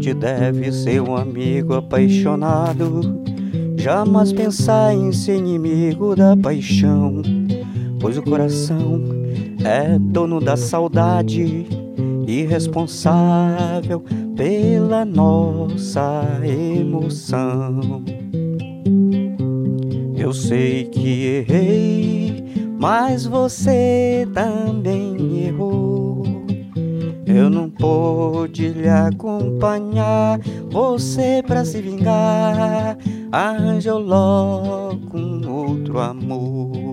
gente deve ser um amigo apaixonado, jamais pensar em ser inimigo da paixão, pois o coração é dono da saudade e responsável pela nossa emoção. Eu sei que errei, mas você também errou. Eu não pude lhe acompanhar, você pra se vingar arranjou logo um outro amor.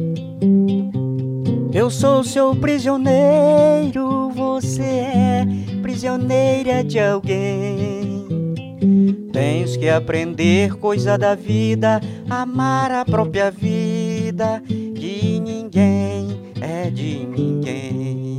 Eu sou seu prisioneiro, você é prisioneira de alguém. Tens que aprender coisa da vida, amar a própria vida, que ninguém é de ninguém.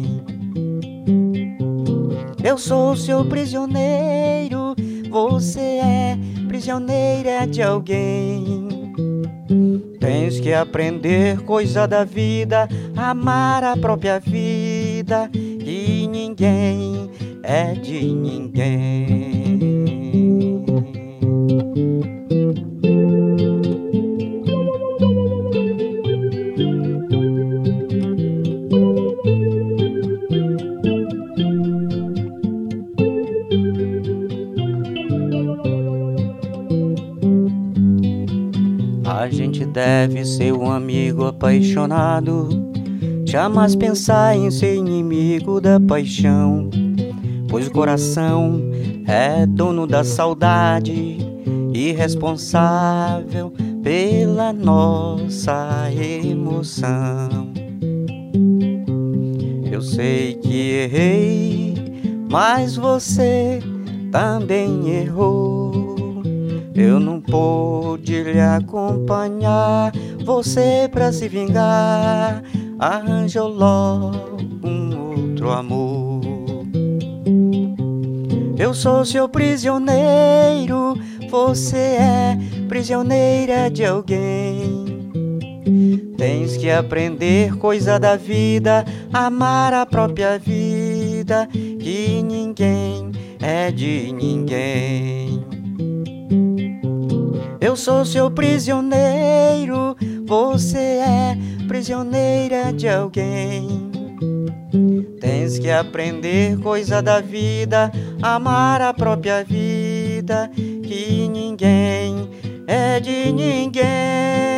Eu sou seu prisioneiro, você é prisioneira de alguém. Tens que aprender coisa da vida, amar a própria vida, que ninguém é de ninguém. A gente deve ser um amigo apaixonado, jamais pensar em ser inimigo da paixão, pois o coração é dono da saudade e responsável pela nossa emoção. Eu sei que errei, mas você também errou. Eu não pude lhe acompanhar, você pra se vingar arranjou logo um outro amor. Eu sou seu prisioneiro, você é prisioneira de alguém. Tens que aprender coisa da vida, amar a própria vida, que ninguém é de ninguém. Eu sou seu prisioneiro, você é prisioneira de alguém. Tens que aprender coisa da vida, amar a própria vida, que ninguém é de ninguém.